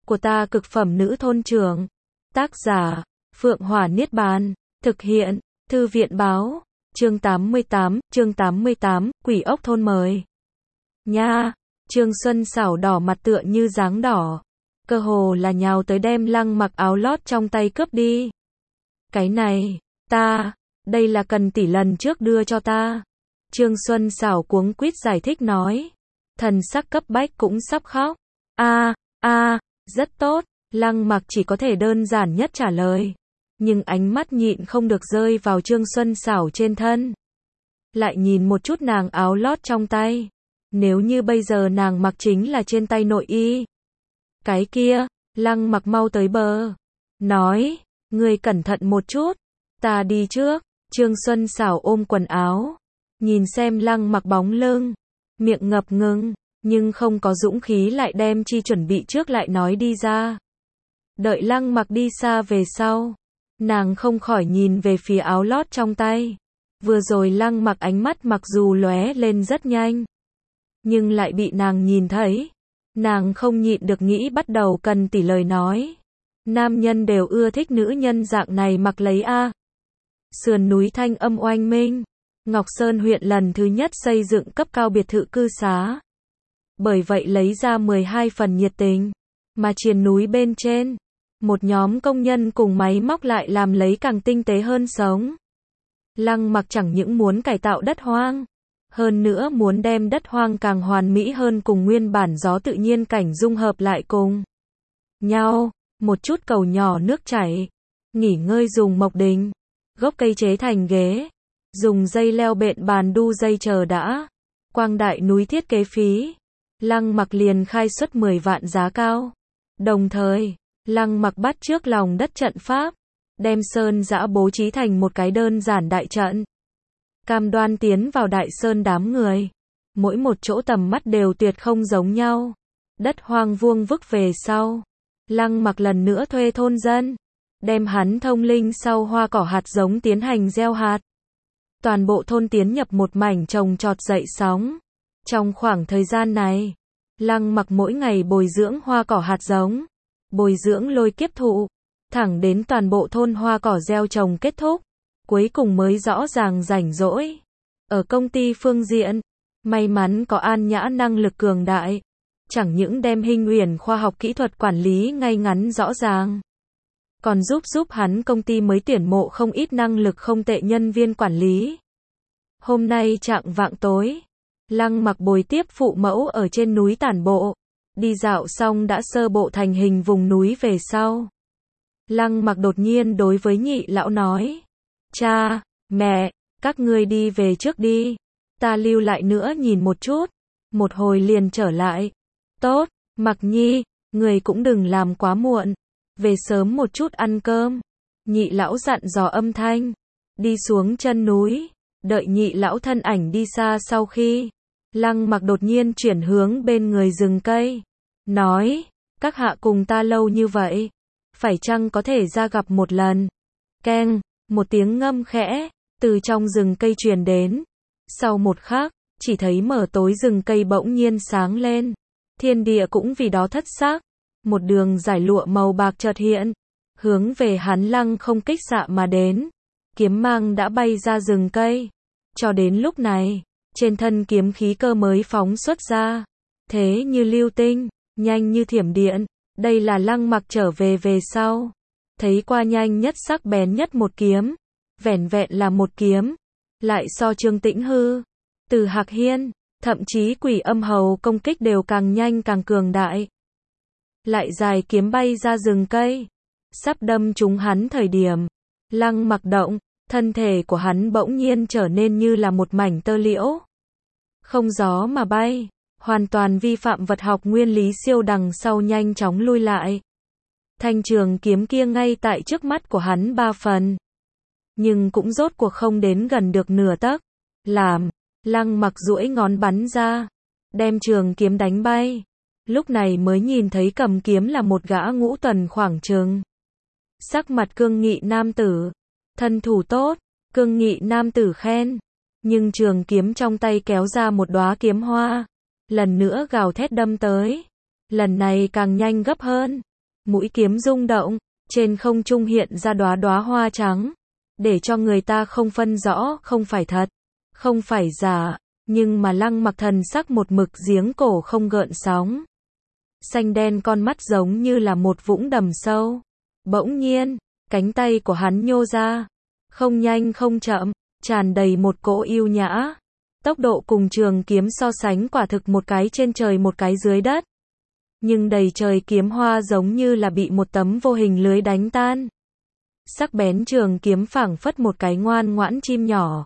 của ta cực phẩm nữ thôn trưởng. Tác giả, Phượng Hỏa Niết Bàn. Thực hiện, Thư viện báo. Chương 88, Quỷ ốc thôn mời. Nha, Trương Xuân Xảo đỏ mặt tựa như dáng đỏ. Cơ hồ là nhào tới đem Lăng Mặc áo lót trong tay cướp đi. Cái này, đây là Cần tỷ lần trước đưa cho ta. Trương Xuân Xảo cuống quýt giải thích nói. Thần sắc cấp bách cũng sắp khóc. Rất tốt, Lăng Mặc chỉ có thể đơn giản nhất trả lời. Nhưng ánh mắt nhịn không được rơi vào Trương Xuân Xảo trên thân. Lại nhìn một chút nàng áo lót trong tay. Nếu như bây giờ nàng mặc chính là trên tay nội y. Cái kia, Lăng Mặc mau tới bờ. Nói, ngươi cẩn thận một chút. Ta đi trước. Trương Xuân Xảo ôm quần áo. Nhìn xem Lăng Mặc bóng lưng. Miệng ngập ngừng, nhưng không có dũng khí lại đem chi chuẩn bị trước lại nói đi ra. Đợi Lăng Mặc đi xa về sau. Nàng không khỏi nhìn về phía áo lót trong tay. Vừa rồi Lăng Mặc ánh mắt mặc dù lóe lên rất nhanh. Nhưng lại bị nàng nhìn thấy. Nàng không nhịn được nghĩ bắt đầu Cần tỷ lời nói. Nam nhân đều ưa thích nữ nhân dạng này mặc lấy a. Sườn núi thanh âm oanh minh. Ngọc Sơn huyện lần thứ nhất xây dựng cấp cao biệt thự cư xá. Bởi vậy lấy ra 12 phần nhiệt tình. Mà triền núi bên trên, một nhóm công nhân cùng máy móc lại làm lấy càng tinh tế hơn sống. Lăng Mặc chẳng những muốn cải tạo đất hoang, hơn nữa muốn đem đất hoang càng hoàn mỹ hơn cùng nguyên bản gió tự nhiên cảnh dung hợp lại cùng nhau. Một chút cầu nhỏ nước chảy, nghỉ ngơi dùng mộc đình, gốc cây chế thành ghế, dùng dây leo bện bàn đu dây chờ đã. Quang đại núi thiết kế phí, Lăng Mặc liền khai suất 10 vạn giá cao. Đồng thời, Lăng Mặc bắt trước lòng đất trận pháp, đem sơn dã bố trí thành một cái đơn giản đại trận. Cam đoan tiến vào đại sơn đám người. Mỗi một chỗ tầm mắt đều tuyệt không giống nhau. Đất hoang vuông vức về sau. Lăng Mặc lần nữa thuê thôn dân. Đem hắn thông linh sau hoa cỏ hạt giống tiến hành gieo hạt. Toàn bộ thôn tiến nhập một mảnh trồng trọt dậy sóng. Trong khoảng thời gian này, Lăng Mặc mỗi ngày bồi dưỡng hoa cỏ hạt giống. Bồi dưỡng lôi kiếp thụ. Thẳng đến toàn bộ thôn hoa cỏ gieo trồng kết thúc. Cuối cùng mới rõ ràng rảnh rỗi. Ở công ty phương diện, may mắn có An Nhã năng lực cường đại. Chẳng những đem Hinh Uyển khoa học kỹ thuật quản lý ngay ngắn rõ ràng. Còn giúp hắn công ty mới tuyển mộ không ít năng lực không tệ nhân viên quản lý. Hôm nay chạng vạng tối, Lăng Mặc bồi tiếp phụ mẫu ở trên núi tản bộ. Đi dạo xong đã sơ bộ thành hình vùng núi về sau. Lăng Mặc đột nhiên đối với nhị lão nói. Cha, mẹ, các ngươi đi về trước đi. Ta lưu lại nữa nhìn một chút. Một hồi liền trở lại. Tốt, Mặc Nhi, người cũng đừng làm quá muộn. Về sớm một chút ăn cơm. Nhị lão dặn dò âm thanh. Đi xuống chân núi. Đợi nhị lão thân ảnh đi xa sau khi. Lăng Mặc đột nhiên chuyển hướng bên người rừng cây. Nói, các hạ cùng ta lâu như vậy. Phải chăng có thể ra gặp một lần. Keng, một tiếng ngâm khẽ. Từ trong rừng cây truyền đến. Sau một khắc, chỉ thấy mở tối rừng cây bỗng nhiên sáng lên. Thiên địa cũng vì đó thất sắc. Một đường giải lụa màu bạc chợt hiện. Hướng về hắn Lăng không kích xạ mà đến. Kiếm mang đã bay ra rừng cây. Cho đến lúc này, trên thân kiếm khí cơ mới phóng xuất ra. Thế như lưu tinh, nhanh như thiểm điện. Đây là Lăng Mặc trở về sau. Thấy qua nhanh nhất sắc bén nhất một kiếm. Vẻn vẹn là một kiếm. Lại so Trương Tĩnh Hư, Từ Hạc Hiên, thậm chí Quỷ Âm Hầu công kích đều càng nhanh càng cường đại. Lại dài kiếm bay ra rừng cây. Sắp đâm trúng hắn thời điểm. Lăng Mặc động, thân thể của hắn bỗng nhiên trở nên như là một mảnh tơ liễu. Không gió mà bay. Hoàn toàn vi phạm vật học nguyên lý siêu đằng sau nhanh chóng lui lại. Thanh trường kiếm kia ngay tại trước mắt của hắn 3 phần. Nhưng cũng rốt cuộc không đến gần được nửa tấc. Lăng Mặc duỗi ngón bắn ra. Đem trường kiếm đánh bay. Lúc này mới nhìn thấy cầm kiếm là một gã ngũ tuần khoảng chừng. Sắc mặt cương nghị nam tử. Thân thủ tốt. Cương nghị nam tử khen. Nhưng trường kiếm trong tay kéo ra một đóa kiếm hoa. Lần nữa gào thét đâm tới. Lần này càng nhanh gấp hơn. Mũi kiếm rung động, trên không trung hiện ra đóa đóa hoa trắng, để cho người ta không phân rõ, không phải thật, không phải giả, nhưng mà Lăng Mặc thần sắc một mực giếng cổ không gợn sóng. Xanh đen con mắt giống như là một vũng đầm sâu. Bỗng nhiên, cánh tay của hắn nhô ra, không nhanh không chậm, tràn đầy một cỗ yêu nhã. Tốc độ cùng trường kiếm so sánh quả thực một cái trên trời một cái dưới đất. Nhưng đầy trời kiếm hoa giống như là bị một tấm vô hình lưới đánh tan. Sắc bén trường kiếm phảng phất một cái ngoan ngoãn chim nhỏ,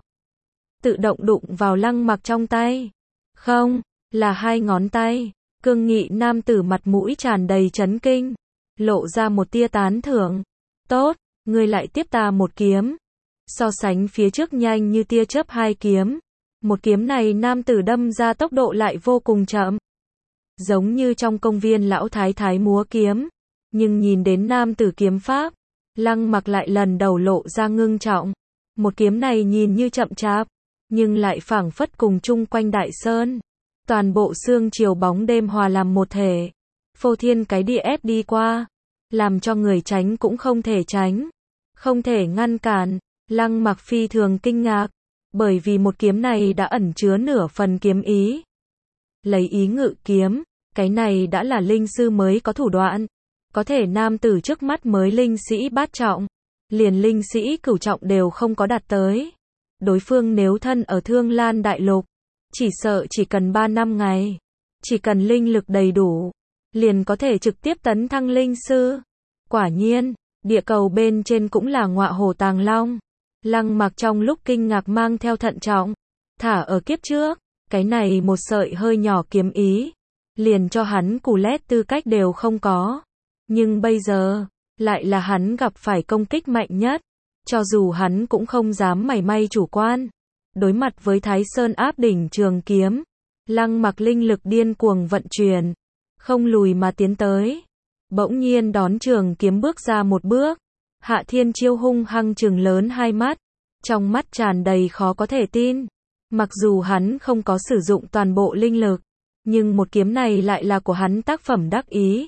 tự động đụng vào Lăng Mặc trong tay. Không, là hai ngón tay. Cương nghị nam tử mặt mũi tràn đầy chấn kinh, lộ ra một tia tán thưởng. Tốt, ngươi lại tiếp ta một kiếm. So sánh phía trước nhanh như tia chớp hai kiếm. Một kiếm này nam tử đâm ra tốc độ lại vô cùng chậm. Giống như trong công viên lão thái thái múa kiếm. Nhưng nhìn đến nam tử kiếm pháp, Lăng Mặc lại lần đầu lộ ra ngưng trọng. Một kiếm này nhìn như chậm chạp, nhưng lại phảng phất cùng chung quanh đại sơn. Toàn bộ sương chiều bóng đêm hòa làm một thể. Phô thiên cái địa ép đi qua, làm cho người tránh cũng không thể tránh, không thể ngăn cản. Lăng Mặc phi thường kinh ngạc, bởi vì một kiếm này đã ẩn chứa nửa phần kiếm ý. Lấy ý ngự kiếm, cái này đã là linh sư mới có thủ đoạn. Có thể nam tử trước mắt mới linh sĩ bát trọng, liền linh sĩ cửu trọng đều không có đạt tới. Đối phương nếu thân ở Thương Lan Đại Lục, chỉ sợ chỉ cần 3 năm ngày, chỉ cần linh lực đầy đủ, liền có thể trực tiếp tấn thăng linh sư. Quả nhiên, địa cầu bên trên cũng là ngọa hổ tàng long. Lăng Mặc trong lúc kinh ngạc mang theo thận trọng, thả ở kiếp trước, cái này một sợi hơi nhỏ kiếm ý, liền cho hắn cù lét tư cách đều không có. Nhưng bây giờ, lại là hắn gặp phải công kích mạnh nhất, cho dù hắn cũng không dám mảy may chủ quan. Đối mặt với Thái Sơn áp đỉnh trường kiếm, Lăng Mặc linh lực điên cuồng vận chuyển, không lùi mà tiến tới. Bỗng nhiên đón trường kiếm bước ra một bước, Hạ Thiên Chiêu hung hăng trừng lớn hai mắt, trong mắt tràn đầy khó có thể tin. Mặc dù hắn không có sử dụng toàn bộ linh lực, nhưng một kiếm này lại là của hắn tác phẩm đắc ý.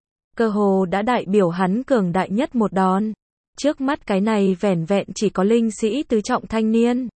Cơ hồ đã đại biểu hắn cường đại nhất một đòn. Trước mắt cái này vẻn vẹn chỉ có linh sĩ tứ trọng thanh niên.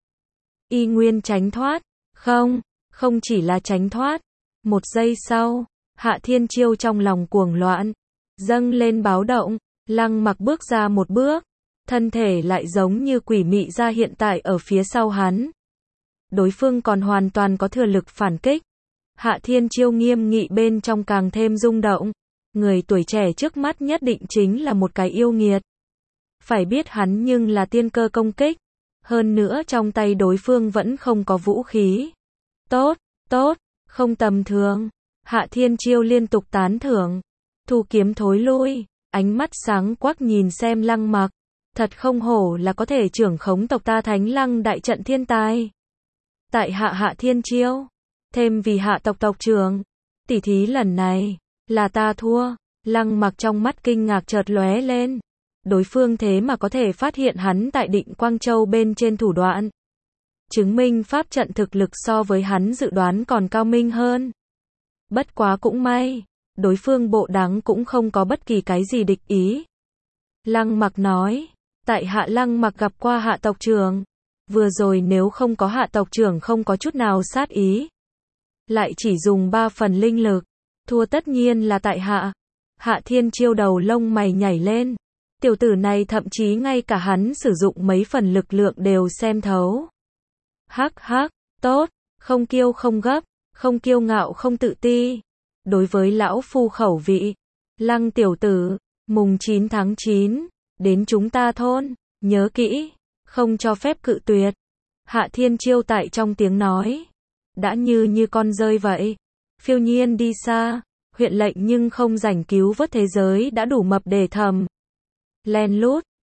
Y nguyên tránh thoát. Không, không chỉ là tránh thoát. Một giây sau, Hạ Thiên Chiêu trong lòng cuồng loạn, dâng lên báo động. Lăng Mặc bước ra một bước, thân thể lại giống như quỷ mị ra hiện tại ở phía sau hắn. Đối phương còn hoàn toàn có thừa lực phản kích. Hạ Thiên Chiêu nghiêm nghị bên trong càng thêm rung động. Người tuổi trẻ trước mắt nhất định chính là một cái yêu nghiệt. Phải biết hắn nhưng là tiên cơ công kích. Hơn nữa trong tay đối phương vẫn không có vũ khí. Tốt, tốt, không tầm thường. Hạ Thiên Chiêu liên tục tán thưởng. Thu kiếm thối lui, ánh mắt sáng quắc nhìn xem Lăng Mặc. Thật không hổ là có thể trưởng khống tộc ta Thánh Lăng đại trận thiên tài. Tại Hạ Thiên Chiêu, thêm vì Hạ tộc tộc trưởng. Tỉ thí lần này, là ta thua. Lăng Mặc trong mắt kinh ngạc chợt lóe lên. Đối phương thế mà có thể phát hiện hắn tại Định Quang Châu bên trên thủ đoạn. Chứng minh pháp trận thực lực so với hắn dự đoán còn cao minh hơn. Bất quá cũng may, đối phương bộ đáng cũng không có bất kỳ cái gì địch ý. Lăng Mặc nói, tại Hạ Lăng Mặc gặp qua Hạ tộc trưởng. Vừa rồi nếu không có Hạ tộc trưởng không có chút nào sát ý, lại chỉ dùng 3 phần linh lực, thua tất nhiên là tại Hạ. Hạ Thiên Chiêu đầu lông mày nhảy lên. Tiểu tử này thậm chí ngay cả hắn sử dụng mấy phần lực lượng đều xem thấu. Hắc hắc, tốt, không kiêu không gấp, không kiêu ngạo không tự ti. Đối với lão phu khẩu vị, Lăng tiểu tử, mùng 9 tháng 9, đến chúng ta thôn, nhớ kỹ, không cho phép cự tuyệt. Hạ Thiên Chiêu tại trong tiếng nói, đã như con rơi vậy, phiêu nhiên đi xa. Huyện lệnh nhưng không rảnh cứu vớt thế giới đã đủ mập để thầm. Len lút,